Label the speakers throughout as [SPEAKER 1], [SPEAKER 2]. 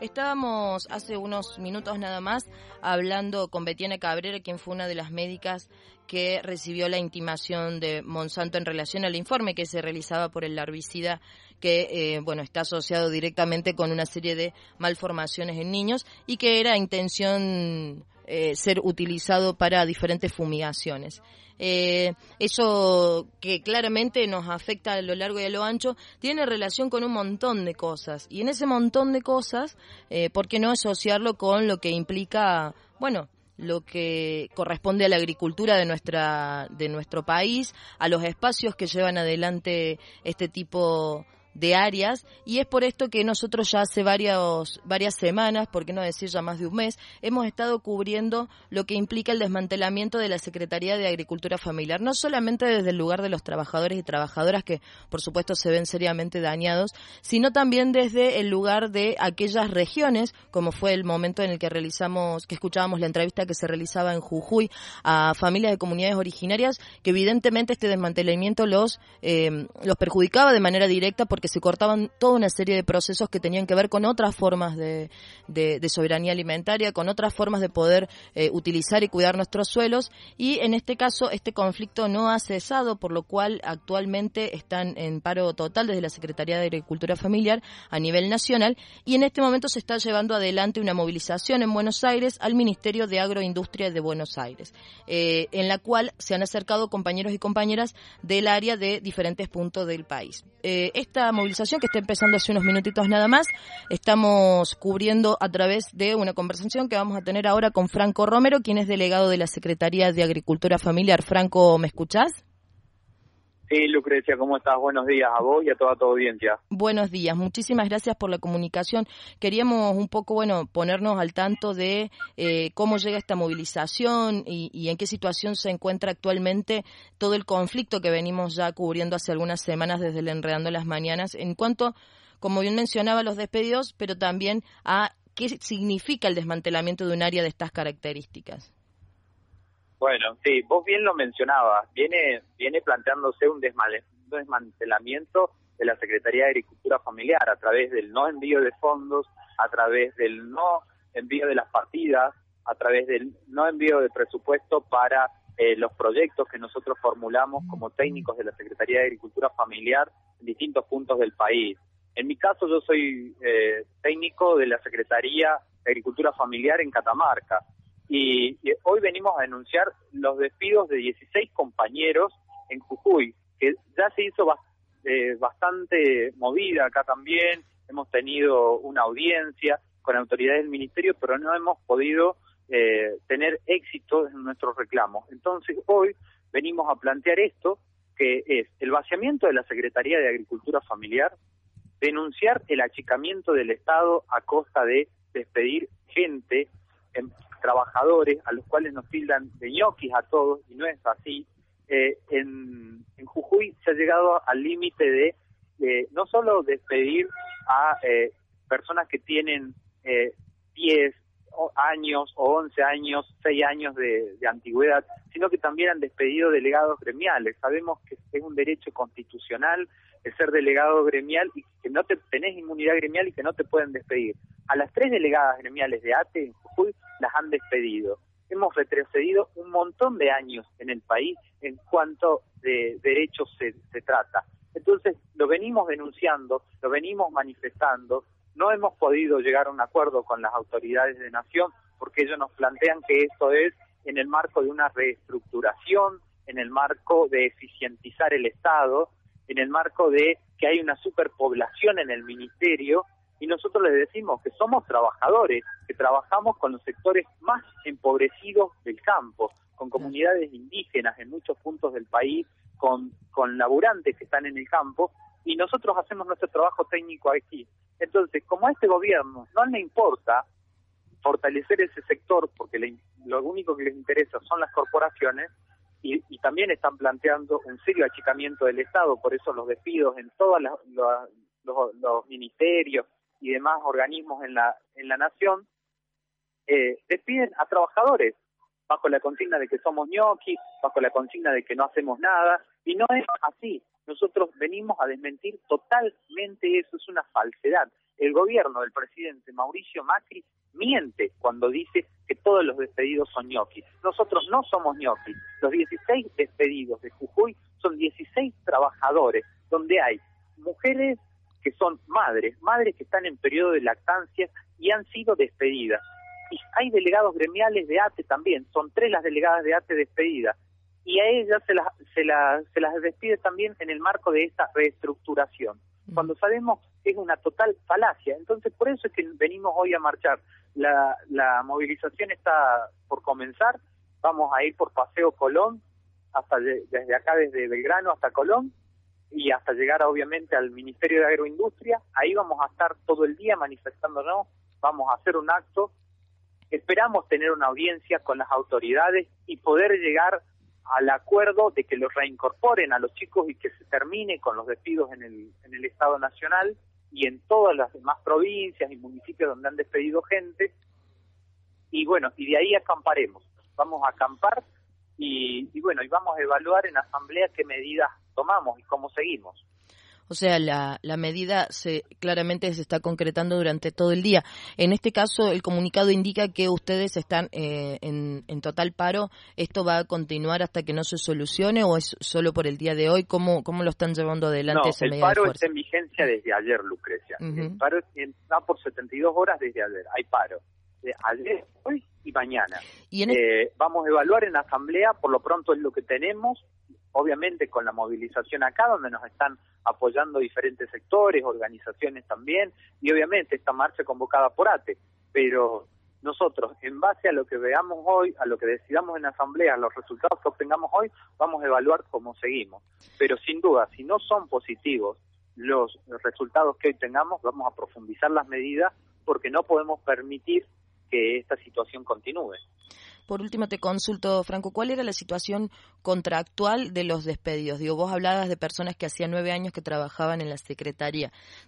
[SPEAKER 1] Estábamos hace unos minutos nada más hablando con Betiana Cabrera, quien fue una de las médicas que recibió la intimación de Monsanto en relación al informe que se realizaba por el larvicida que está asociado directamente con una serie de malformaciones en niños y que era intención ser utilizado para diferentes fumigaciones. Eso que claramente nos afecta a lo largo y a lo ancho tiene relación con un montón de cosas, y en ese montón de cosas, ¿por qué no asociarlo con lo que implica, lo que corresponde a la agricultura de nuestro país, a los espacios que llevan adelante este tipo de áreas? Y es por esto que nosotros ya hace varias semanas, por qué no decir ya más de un mes, hemos estado cubriendo lo que implica el desmantelamiento de la Secretaría de Agricultura Familiar, no solamente desde el lugar de los trabajadores y trabajadoras que por supuesto se ven seriamente dañados, sino también desde el lugar de aquellas regiones, como fue el momento en el que escuchábamos la entrevista que se realizaba en Jujuy a familias de comunidades originarias, que evidentemente este desmantelamiento los perjudicaba de manera directa porque se cortaban toda una serie de procesos que tenían que ver con otras formas de soberanía alimentaria, con otras formas de poder utilizar y cuidar nuestros suelos, y en este caso este conflicto no ha cesado, por lo cual actualmente están en paro total desde la Secretaría de Agricultura Familiar a nivel nacional, y en este momento se está llevando adelante una movilización en Buenos Aires al Ministerio de Agroindustria de Buenos Aires, en la cual se han acercado compañeros y compañeras del área de diferentes puntos del país. Esta movilización, que está empezando hace unos minutitos nada más, estamos cubriendo a través de una conversación que vamos a tener ahora con Franco Romero, quien es delegado de la Secretaría de Agricultura Familiar. Franco, ¿me escuchás?
[SPEAKER 2] Sí, Lucrecia, ¿cómo estás? Buenos días a vos y a toda tu audiencia.
[SPEAKER 1] Buenos días, muchísimas gracias por la comunicación. Queríamos un poco, ponernos al tanto de cómo llega esta movilización y en qué situación se encuentra actualmente todo el conflicto que venimos ya cubriendo hace algunas semanas desde el Enredando las Mañanas, en cuanto, como bien mencionaba, a los despedidos, pero también a qué significa el desmantelamiento de un área de estas características.
[SPEAKER 2] Bueno, sí, vos bien lo mencionabas, viene planteándose un desmantelamiento de la Secretaría de Agricultura Familiar a través del no envío de fondos, a través del no envío de las partidas, a través del no envío de presupuesto para los proyectos que nosotros formulamos como técnicos de la Secretaría de Agricultura Familiar en distintos puntos del país. En mi caso, yo soy técnico de la Secretaría de Agricultura Familiar en Catamarca. Y hoy venimos a denunciar los despidos de 16 compañeros en Jujuy, que ya se hizo bastante movida acá también. Hemos tenido una audiencia con autoridades del ministerio, pero no hemos podido tener éxito en nuestros reclamos. Entonces hoy venimos a plantear esto, que es el vaciamiento de la Secretaría de Agricultura Familiar, denunciar el achicamiento del Estado a costa de despedir gente, trabajadores a los cuales nos tildan de ñoquis a todos, y no es así. En Jujuy se ha llegado al límite de no solo despedir a personas que tienen 10 años o 11 años, 6 años de antigüedad, sino que también han despedido delegados gremiales. Sabemos que es un derecho constitucional el ser delegado gremial y que no tenés inmunidad gremial y que no te pueden despedir. A las 3 delegadas gremiales de ATE en Jujuy las han despedido. Hemos retrocedido un montón de años en el país en cuanto de derechos se trata. Entonces, lo venimos denunciando, lo venimos manifestando, no hemos podido llegar a un acuerdo con las autoridades de Nación porque ellos nos plantean que esto es en el marco de una reestructuración, en el marco de eficientizar el Estado, en el marco de que hay una superpoblación en el ministerio, y nosotros les decimos que somos trabajadores, que trabajamos con los sectores más empobrecidos del campo, con comunidades indígenas en muchos puntos del país, con laburantes que están en el campo, y nosotros hacemos nuestro trabajo técnico aquí. Entonces, como a este gobierno no le importa fortalecer ese sector, porque lo único que les interesa son las corporaciones, y también están planteando un serio achicamiento del Estado, por eso los despidos en todos los ministerios y demás organismos en la nación, despiden a trabajadores bajo la consigna de que somos ñoquis, bajo la consigna de que no hacemos nada, y no es así. Nosotros venimos a desmentir totalmente eso, es una falsedad. el gobierno del presidente Mauricio Macri miente cuando dice que todos los despedidos son ñoquis. Nosotros no somos ñoquis. Los 16 despedidos de Jujuy son 16 trabajadores, donde hay mujeres que son madres que están en periodo de lactancia y han sido despedidas. Y hay delegados gremiales de ATE también, son 3 las delegadas de ATE despedidas. Y a ellas se las despide también en el marco de esta reestructuración, cuando sabemos que es una total falacia. Entonces, por eso es que venimos hoy a marchar. La movilización está por comenzar, vamos a ir por Paseo Colón, desde acá, desde Belgrano hasta Colón, y hasta llegar obviamente al Ministerio de Agroindustria. Ahí vamos a estar todo el día manifestándonos, vamos a hacer un acto, esperamos tener una audiencia con las autoridades y poder llegar al acuerdo de que los reincorporen a los chicos y que se termine con los despidos en el Estado Nacional y en todas las demás provincias y municipios donde han despedido gente. Y bueno, y de ahí acamparemos. Vamos a acampar y vamos a evaluar en asamblea qué medidas tomamos y cómo seguimos.
[SPEAKER 1] O sea, la medida claramente se está concretando durante todo el día. En este caso, el comunicado indica que ustedes están en total paro. ¿Esto va a continuar hasta que no se solucione o es solo por el día de hoy? ¿Cómo lo están llevando adelante esa medida de fuerza?
[SPEAKER 2] El paro está en vigencia desde ayer, Lucrecia. El paro está por 72 horas desde ayer. Hay paro. Ayer, hoy y mañana. Vamos a evaluar en asamblea, por lo pronto es lo que tenemos, obviamente con la movilización acá, donde nos están apoyando diferentes sectores, organizaciones también, y obviamente esta marcha convocada por ATE, pero nosotros, en base a lo que veamos hoy, a lo que decidamos en asamblea, los resultados que obtengamos hoy, vamos a evaluar cómo seguimos. Pero sin duda, si no son positivos los resultados que hoy tengamos, vamos a profundizar las medidas, porque no podemos permitir que esta situación continúe.
[SPEAKER 1] Por último, te consulto, Franco, ¿cuál era la situación contractual de los despedidos? Digo, vos hablabas de personas que hacía 9 años que trabajaban en la Secretaría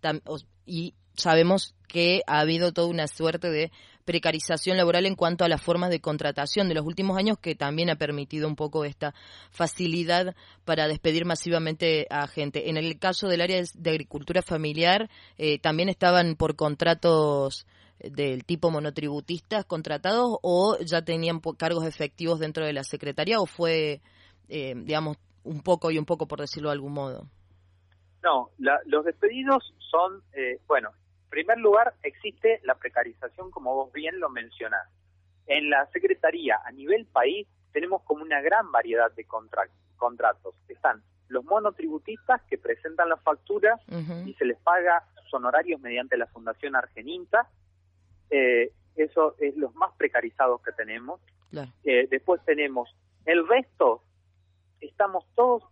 [SPEAKER 1] y sabemos que ha habido toda una suerte de precarización laboral en cuanto a las formas de contratación de los últimos años, que también ha permitido un poco esta facilidad para despedir masivamente a gente. En el caso del área de agricultura familiar, también estaban por contratos del tipo monotributistas contratados o ya tenían cargos efectivos dentro de la Secretaría o fue, digamos, un poco y un poco, por decirlo de algún modo?
[SPEAKER 2] No, los despedidos son, en primer lugar existe la precarización, como vos bien lo mencionás. En la Secretaría a nivel país tenemos como una gran variedad de contratos. Están los monotributistas que presentan la factura y se les paga sus honorarios mediante la Fundación Argeninta. Eso es los más precarizados que tenemos. Claro. Después tenemos el resto, estamos todos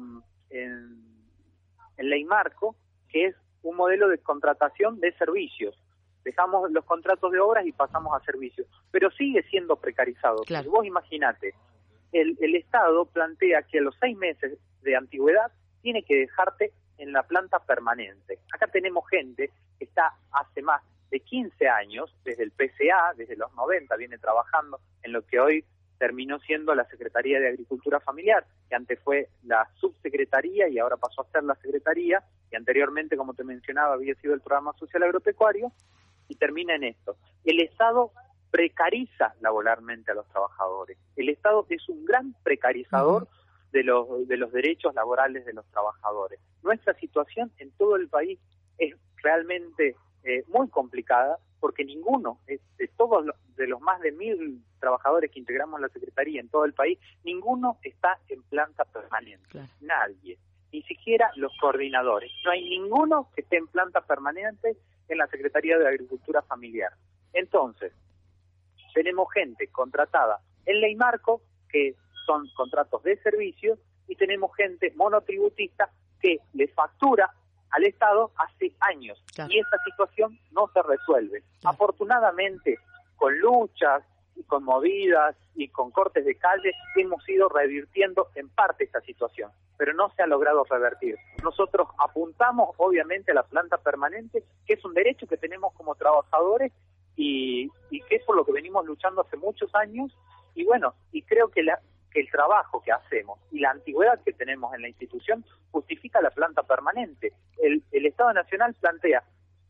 [SPEAKER 2] en Ley Marco, que es un modelo de contratación de servicios. Dejamos los contratos de obras y pasamos a servicios, pero sigue siendo precarizado. Claro. Vos imaginate, el Estado plantea que a los 6 meses de antigüedad tiene que dejarte en la planta permanente. Acá tenemos gente que está hace más de 15 años, desde el PCA, desde los 90, viene trabajando en lo que hoy terminó siendo la Secretaría de Agricultura Familiar, que antes fue la subsecretaría y ahora pasó a ser la Secretaría, y anteriormente, como te mencionaba, había sido el Programa Social Agropecuario, y termina en esto. El Estado precariza laboralmente a los trabajadores. El Estado es un gran precarizador de los derechos laborales de los trabajadores. Nuestra situación en todo el país es realmente muy complicada, porque ninguno, de los más de 1.000 trabajadores que integramos la Secretaría en todo el país, ninguno está en planta permanente. Claro. Nadie, ni siquiera los coordinadores. No hay ninguno que esté en planta permanente en la Secretaría de Agricultura Familiar. Entonces, tenemos gente contratada en Ley Marco, que son contratos de servicios, y tenemos gente monotributista que le factura al Estado hace años. Claro. Y esta situación no se resuelve. Claro. Afortunadamente, con luchas y con movidas y con cortes de calle, hemos ido revirtiendo en parte esta situación, pero no se ha logrado revertir. Nosotros apuntamos obviamente a la planta permanente, que es un derecho que tenemos como trabajadores y que es por lo que venimos luchando hace muchos años, y y creo que el trabajo que hacemos y la antigüedad que tenemos en la institución justifica la planta permanente. El Estado Nacional plantea, si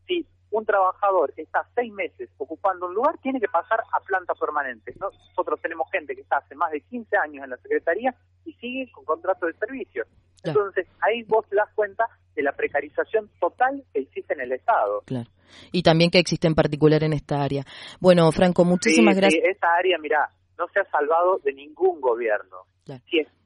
[SPEAKER 2] un trabajador que está 6 meses ocupando un lugar tiene que pasar a planta permanente. Nosotros tenemos gente que está hace más de 15 años en la Secretaría y sigue con contrato de servicio. Claro. Entonces, ahí vos te das cuenta de la precarización total que existe en el Estado.
[SPEAKER 1] Claro. Y también que existe en particular en esta área. Bueno, Franco, muchísimas gracias.
[SPEAKER 2] Sí, esta área, mirá, no se ha salvado de ningún gobierno. Claro.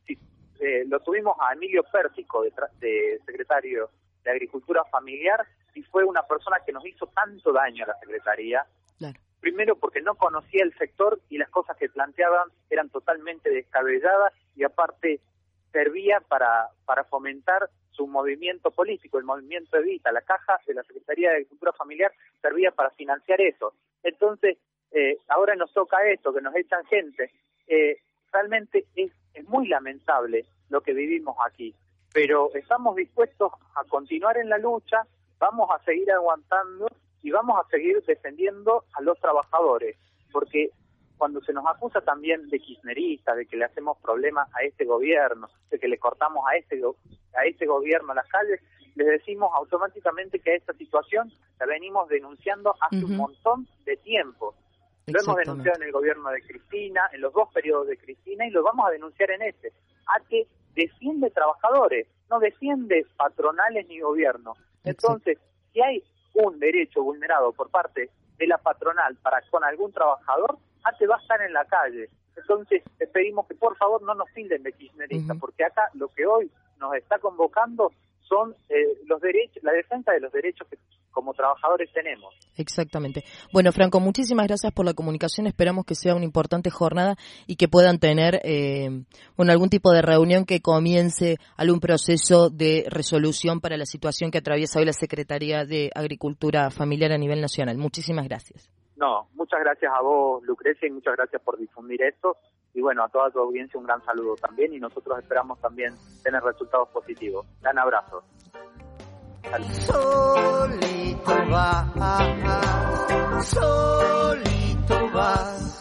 [SPEAKER 2] Lo tuvimos a Emilio Pértico, de secretario de Agricultura Familiar, y fue una persona que nos hizo tanto daño a la Secretaría. Claro. Primero porque no conocía el sector y las cosas que planteaban eran totalmente descabelladas y aparte servía para fomentar su movimiento político, el movimiento Evita. La caja de la Secretaría de Agricultura Familiar servía para financiar eso. Entonces, ahora nos toca esto, que nos echan gente. Realmente es muy lamentable lo que vivimos aquí, pero estamos dispuestos a continuar en la lucha, vamos a seguir aguantando y vamos a seguir defendiendo a los trabajadores, porque cuando se nos acusa también de kirchneristas, de que le hacemos problemas a este gobierno, de que le cortamos a este gobierno las calles, les decimos automáticamente que esta situación la venimos denunciando hace un montón de tiempo. Lo hemos denunciado en el gobierno de Cristina, en los 2 periodos de Cristina, y lo vamos a denunciar en este. que defiende trabajadores, no defiende patronales ni gobierno. Entonces, si hay un derecho vulnerado por parte de la patronal para con algún trabajador, te va a estar en la calle. Entonces, te pedimos que por favor no nos tilden de kirchneristas, porque acá lo que hoy nos está convocando son los derechos, la defensa de los derechos que como trabajadores tenemos.
[SPEAKER 1] Exactamente. Bueno, Franco, muchísimas gracias por la comunicación. Esperamos que sea una importante jornada y que puedan tener algún tipo de reunión que comience algún proceso de resolución para la situación que atraviesa hoy la Secretaría de Agricultura Familiar a nivel nacional. Muchísimas gracias.
[SPEAKER 2] No, muchas gracias a vos, Lucrecia, y muchas gracias por difundir esto. Y bueno, a toda tu audiencia un gran saludo también, y nosotros esperamos también tener resultados positivos. Gran abrazo.
[SPEAKER 3] Solito va, solito va.